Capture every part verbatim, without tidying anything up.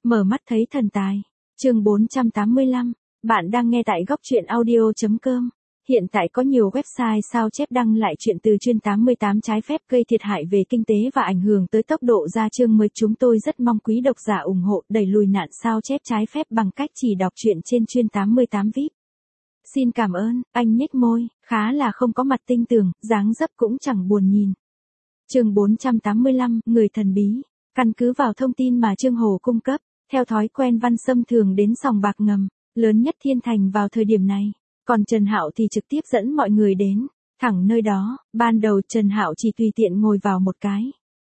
Mở mắt thấy thần tài. Chương bốn trăm tám mươi lăm. Bạn đang nghe tại góc truyện audio chấm com. Hiện tại có nhiều website sao chép đăng lại chuyện từ chuyên tám mươi tám trái phép gây thiệt hại về kinh tế và ảnh hưởng tới tốc độ ra chương mới. Chúng tôi rất mong quý độc giả ủng hộ đẩy lùi nạn sao chép trái phép bằng cách chỉ đọc truyện trên chuyên tám mươi tám vi ai pi. Xin cảm ơn. Anh nhếch môi, khá là không có mặt tinh tường, dáng dấp cũng chẳng buồn nhìn. Chương bốn trăm tám mươi lăm, người thần bí. Căn cứ vào thông tin mà Trương Hồ cung cấp, theo thói quen Văn Sâm thường đến sòng bạc ngầm, lớn nhất Thiên Thành vào thời điểm này, còn Trần Hạo thì trực tiếp dẫn mọi người đến, thẳng nơi đó. Ban đầu Trần Hạo chỉ tùy tiện ngồi vào một cái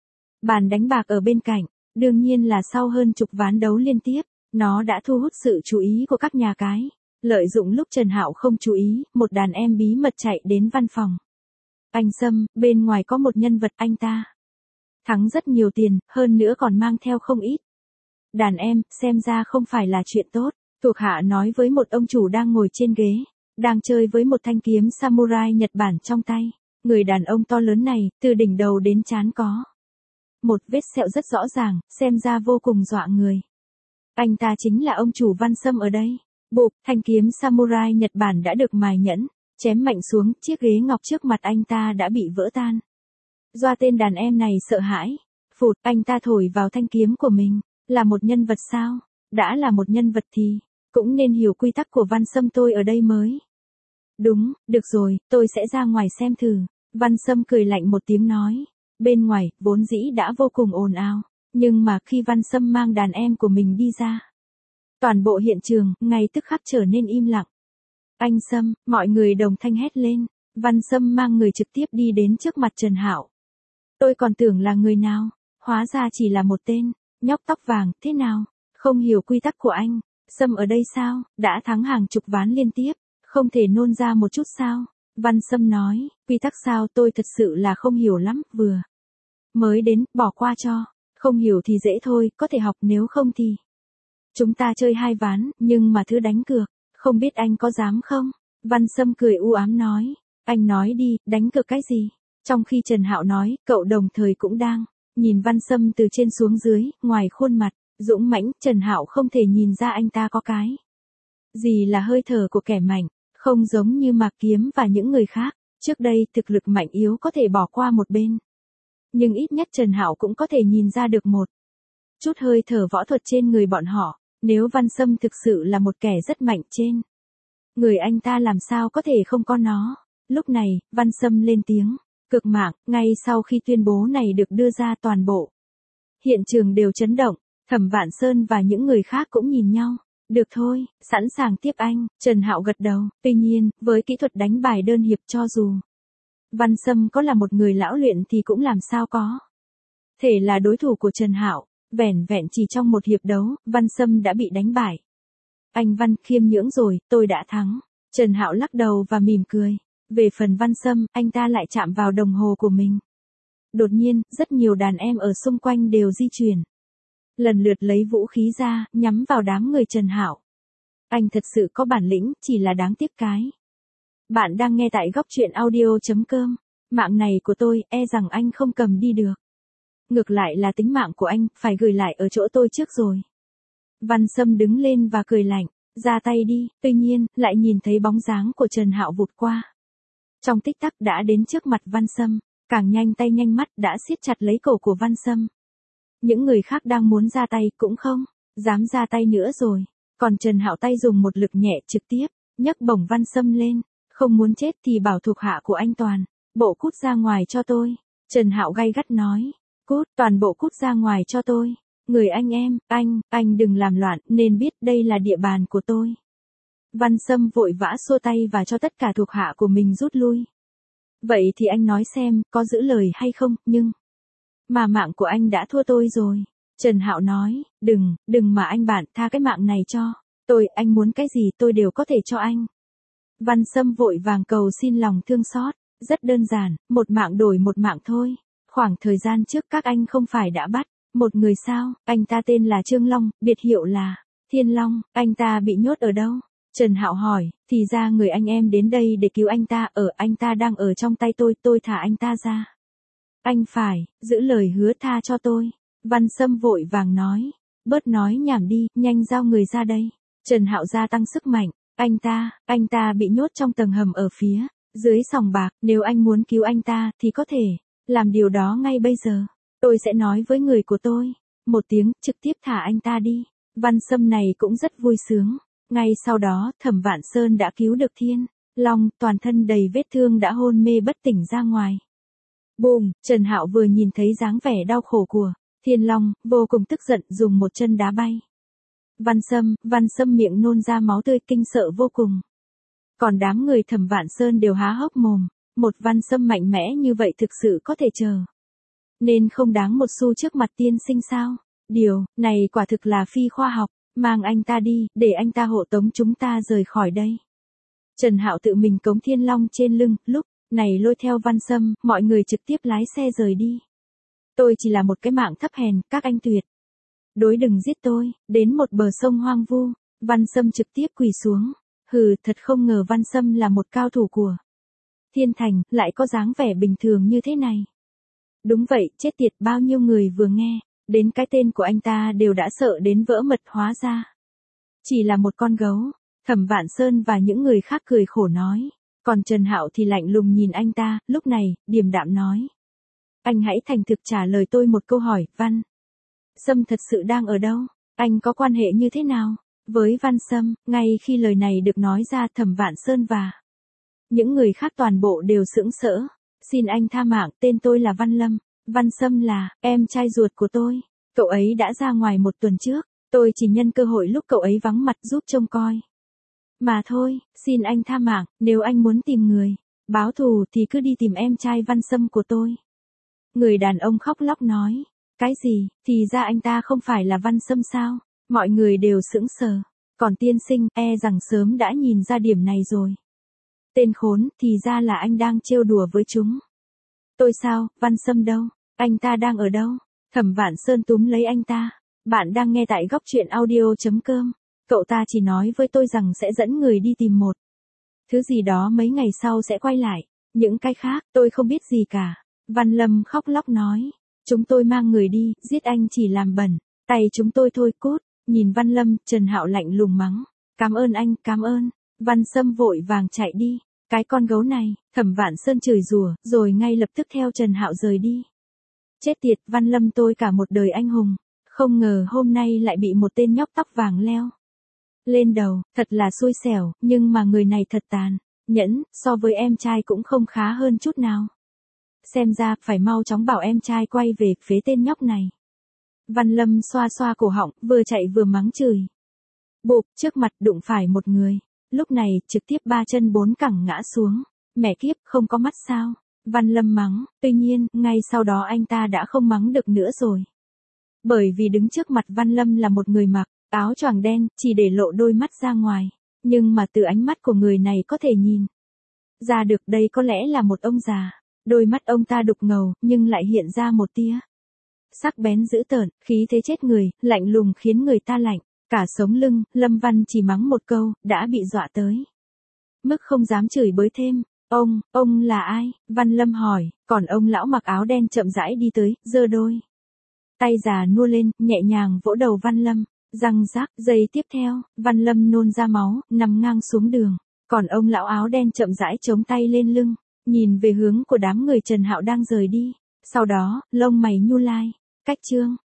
bàn đánh bạc ở bên cạnh, đương nhiên là sau hơn chục ván đấu liên tiếp, nó đã thu hút sự chú ý của các nhà cái. Lợi dụng lúc Trần Hạo không chú ý, một đàn em bí mật chạy đến văn phòng. Anh Sâm, bên ngoài có một nhân vật, anh ta thắng rất nhiều tiền, hơn nữa còn mang theo không ít đàn em, xem ra không phải là chuyện tốt. Thuộc hạ nói với một ông chủ đang ngồi trên ghế, đang chơi với một thanh kiếm samurai Nhật Bản trong tay. Người đàn ông to lớn này, từ đỉnh đầu đến trán có một vết sẹo rất rõ ràng, xem ra vô cùng dọa người. Anh ta chính là ông chủ Văn Sâm ở đây. Bụp, thanh kiếm samurai Nhật Bản đã được mài nhẫn, chém mạnh xuống, chiếc ghế ngọc trước mặt anh ta đã bị vỡ tan. Doa tên đàn em này sợ hãi. Phụt, anh ta thổi vào thanh kiếm của mình. Là một nhân vật sao? Đã là một nhân vật thì cũng nên hiểu quy tắc của Văn Sâm tôi ở đây mới. Đúng, được rồi, tôi sẽ ra ngoài xem thử. Văn Sâm cười lạnh một tiếng nói. Bên ngoài, vốn dĩ đã vô cùng ồn ào, nhưng mà khi Văn Sâm mang đàn em của mình đi ra, toàn bộ hiện trường, ngay tức khắc trở nên im lặng. Anh Sâm, mọi người đồng thanh hét lên. Văn Sâm mang người trực tiếp đi đến trước mặt Trần Hạo. Tôi còn tưởng là người nào, hóa ra chỉ là một tên nhóc tóc vàng. Thế nào, không hiểu quy tắc của anh Sâm ở đây sao? Đã thắng hàng chục ván liên tiếp, không thể nôn ra một chút sao? Văn Sâm nói, quy tắc sao, tôi thật sự là không hiểu lắm, vừa mới đến, bỏ qua cho. Không hiểu thì dễ thôi, có thể học, nếu không thì chúng ta chơi hai ván, nhưng mà thứ đánh cược, không biết anh có dám không? Văn Sâm cười u ám nói, anh nói đi, đánh cược cái gì? Trong khi Trần Hạo nói, cậu đồng thời cũng đang nhìn Văn Sâm từ trên xuống dưới, ngoài khuôn mặt dũng mãnh, Trần Hạo không thể nhìn ra anh ta có cái gì là hơi thở của kẻ mạnh, không giống như Mạc Kiếm và những người khác. Trước đây thực lực mạnh yếu có thể bỏ qua một bên, nhưng ít nhất Trần Hạo cũng có thể nhìn ra được một chút hơi thở võ thuật trên người bọn họ. Nếu Văn Sâm thực sự là một kẻ rất mạnh, trên người anh ta làm sao có thể không có nó. Lúc này, Văn Sâm lên tiếng cực mạng. Ngay sau khi tuyên bố này được đưa ra, toàn bộ hiện trường đều chấn động. Thẩm Vạn Sơn và những người khác cũng nhìn nhau. Được thôi, sẵn sàng tiếp anh. Trần Hạo gật đầu. Tuy nhiên, với kỹ thuật đánh bài đơn hiệp, cho dù Văn Sâm có là một người lão luyện thì cũng làm sao có thể là đối thủ của Trần Hạo. Vẻn vẹn chỉ trong một hiệp đấu, Văn Sâm đã bị đánh bại. Anh Văn, khiêm nhượng rồi, tôi đã thắng. Trần Hạo lắc đầu và mỉm cười. Về phần Văn Sâm, anh ta lại chạm vào đồng hồ của mình. Đột nhiên, rất nhiều đàn em ở xung quanh đều di chuyển, lần lượt lấy vũ khí ra, nhắm vào đám người Trần Hạo. Anh thật sự có bản lĩnh, chỉ là đáng tiếc cái. Bạn đang nghe tại góc truyện audio chấm com. Mạng này của tôi, e rằng anh không cầm đi được. Ngược lại là tính mạng của anh, phải gửi lại ở chỗ tôi trước rồi. Văn Sâm đứng lên và cười lạnh, ra tay đi. Tuy nhiên, lại nhìn thấy bóng dáng của Trần Hạo vụt qua. Trong tích tắc đã đến trước mặt Văn Sâm, càng nhanh tay nhanh mắt đã siết chặt lấy cổ của Văn Sâm. Những người khác đang muốn ra tay cũng không dám ra tay nữa rồi. Còn Trần Hạo tay dùng một lực nhẹ trực tiếp nhấc bổng Văn Sâm lên. Không muốn chết thì bảo thuộc hạ của anh toàn bộ cút ra ngoài cho tôi. Trần Hạo gay gắt nói. Cút, toàn bộ cút ra ngoài cho tôi. Người anh em, anh, anh đừng làm loạn, nên biết đây là địa bàn của tôi. Văn Sâm vội vã xua tay và cho tất cả thuộc hạ của mình rút lui. Vậy thì anh nói xem, có giữ lời hay không, nhưng mà mạng của anh đã thua tôi rồi. Trần Hạo nói, đừng, đừng mà anh bạn, tha cái mạng này cho tôi, anh muốn cái gì tôi đều có thể cho anh. Văn Sâm vội vàng cầu xin lòng thương xót, rất đơn giản, một mạng đổi một mạng thôi. Khoảng thời gian trước các anh không phải đã bắt một người sao? Anh ta tên là Trương Long, biệt hiệu là Thiên Long. Anh ta bị nhốt ở đâu? Trần Hạo hỏi. Thì ra người anh em đến đây để cứu anh ta, ở anh ta đang ở trong tay tôi, tôi thả anh ta ra. Anh phải giữ lời hứa, tha cho tôi. Văn Sâm vội vàng nói. bớt nói nhảm đi, nhanh giao người ra đây. Trần Hạo gia tăng sức mạnh, anh ta, anh ta bị nhốt trong tầng hầm ở phía dưới sòng bạc, nếu anh muốn cứu anh ta thì có thể làm điều đó ngay bây giờ. Tôi sẽ nói với người của tôi, một tiếng, trực tiếp thả anh ta đi. Văn Sâm này cũng rất vui sướng. Ngay sau đó, Thẩm Vạn Sơn đã cứu được Thiên Long, toàn thân đầy vết thương đã hôn mê bất tỉnh ra ngoài. Bùm, Trần Hạo vừa nhìn thấy dáng vẻ đau khổ của Thiên Long, vô cùng tức giận dùng một chân đá bay. Văn Sâm, Văn Sâm miệng nôn ra máu tươi kinh sợ vô cùng. Còn đám người Thẩm Vạn Sơn đều há hốc mồm, một Văn Sâm mạnh mẽ như vậy thực sự có thể chờ nên không đáng một xu trước mặt tiên sinh sao? Điều này quả thực là phi khoa học, mang anh ta đi, để anh ta hộ tống chúng ta rời khỏi đây. Trần Hạo tự mình cống Thiên Long trên lưng, lúc này lôi theo Văn Sâm, mọi người trực tiếp lái xe rời đi. Tôi chỉ là một cái mạng thấp hèn, các anh tuyệt đối đừng giết tôi. Đến một bờ sông hoang vu, Văn Sâm trực tiếp quỳ xuống. Hừ, thật không ngờ Văn Sâm là một cao thủ của Thiên Thành, lại có dáng vẻ bình thường như thế này. Đúng vậy, chết tiệt, bao nhiêu người vừa nghe đến cái tên của anh ta đều đã sợ đến vỡ mật, hóa ra chỉ là một con gấu. Thẩm Vạn Sơn và những người khác cười khổ nói, còn Trần Hạo thì lạnh lùng nhìn anh ta, lúc này, điềm đạm nói. Anh hãy thành thực trả lời tôi một câu hỏi, Văn Sâm thật sự đang ở đâu? Anh có quan hệ như thế nào với Văn Sâm? Ngay khi lời này được nói ra, Thẩm Vạn Sơn và những người khác toàn bộ đều sững sỡ. Xin anh tha mạng, tên tôi là Văn Lâm. Văn Sâm là em trai ruột của tôi. Cậu ấy đã ra ngoài một tuần trước. Tôi chỉ nhân cơ hội lúc cậu ấy vắng mặt giúp trông coi mà thôi. Xin anh tha mạng, nếu anh muốn tìm người báo thù thì cứ đi tìm em trai Văn Sâm của tôi. Người đàn ông khóc lóc nói. Cái gì, thì ra anh ta không phải là Văn Sâm sao? Mọi người đều sững sờ. Còn tiên sinh, e rằng sớm đã nhìn ra điểm này rồi. Tên khốn, thì ra là anh đang trêu đùa với chúng tôi sao? Văn Sâm đâu? Anh ta đang ở đâu? Thẩm Vạn Sơn túm lấy anh ta. Bạn đang nghe tại góc truyện audio chấm com. Cậu ta chỉ nói với tôi rằng sẽ dẫn người đi tìm một thứ gì đó, mấy ngày sau sẽ quay lại. Những cái khác, tôi không biết gì cả. Văn Lâm khóc lóc nói. Chúng tôi mang người đi, giết anh chỉ làm bẩn tay chúng tôi thôi. Cút. Nhìn Văn Lâm, Trần Hạo lạnh lùng mắng. Cảm ơn anh, cảm ơn. Văn Sâm vội vàng chạy đi. Cái con gấu này, Thẩm Vạn Sơn chửi rủa, rồi ngay lập tức theo Trần Hạo rời đi. Chết tiệt, Văn Lâm tôi cả một đời anh hùng, không ngờ hôm nay lại bị một tên nhóc tóc vàng leo lên đầu, thật là xui xẻo, nhưng mà người này thật tàn nhẫn, so với em trai cũng không khá hơn chút nào. Xem ra, phải mau chóng bảo em trai quay về phế tên nhóc này. Văn Lâm xoa xoa cổ họng, vừa chạy vừa mắng chửi. Bụp, trước mặt đụng phải một người. Lúc này, trực tiếp ba chân bốn cẳng ngã xuống. Mẹ kiếp, không có mắt sao? Văn Lâm mắng, tuy nhiên, ngay sau đó anh ta đã không mắng được nữa rồi. Bởi vì đứng trước mặt Văn Lâm là một người mặc áo choàng đen, chỉ để lộ đôi mắt ra ngoài. Nhưng mà từ ánh mắt của người này có thể nhìn ra được đây có lẽ là một ông già. Đôi mắt ông ta đục ngầu, nhưng lại hiện ra một tia sắc bén dữ tợn, khí thế chết người, lạnh lùng khiến người ta lạnh cả sống lưng. Lâm Văn chỉ mắng một câu, đã bị dọa tới mức không dám chửi bới thêm. Ông, ông là ai? Văn Lâm hỏi, còn ông lão mặc áo đen chậm rãi đi tới, giơ đôi tay già nua lên, nhẹ nhàng vỗ đầu Văn Lâm. Răng rác, giây tiếp theo, Văn Lâm nôn ra máu, nằm ngang xuống đường. Còn ông lão áo đen chậm rãi chống tay lên lưng, nhìn về hướng của đám người Trần Hạo đang rời đi. Sau đó, lông mày nhu lai, cách chương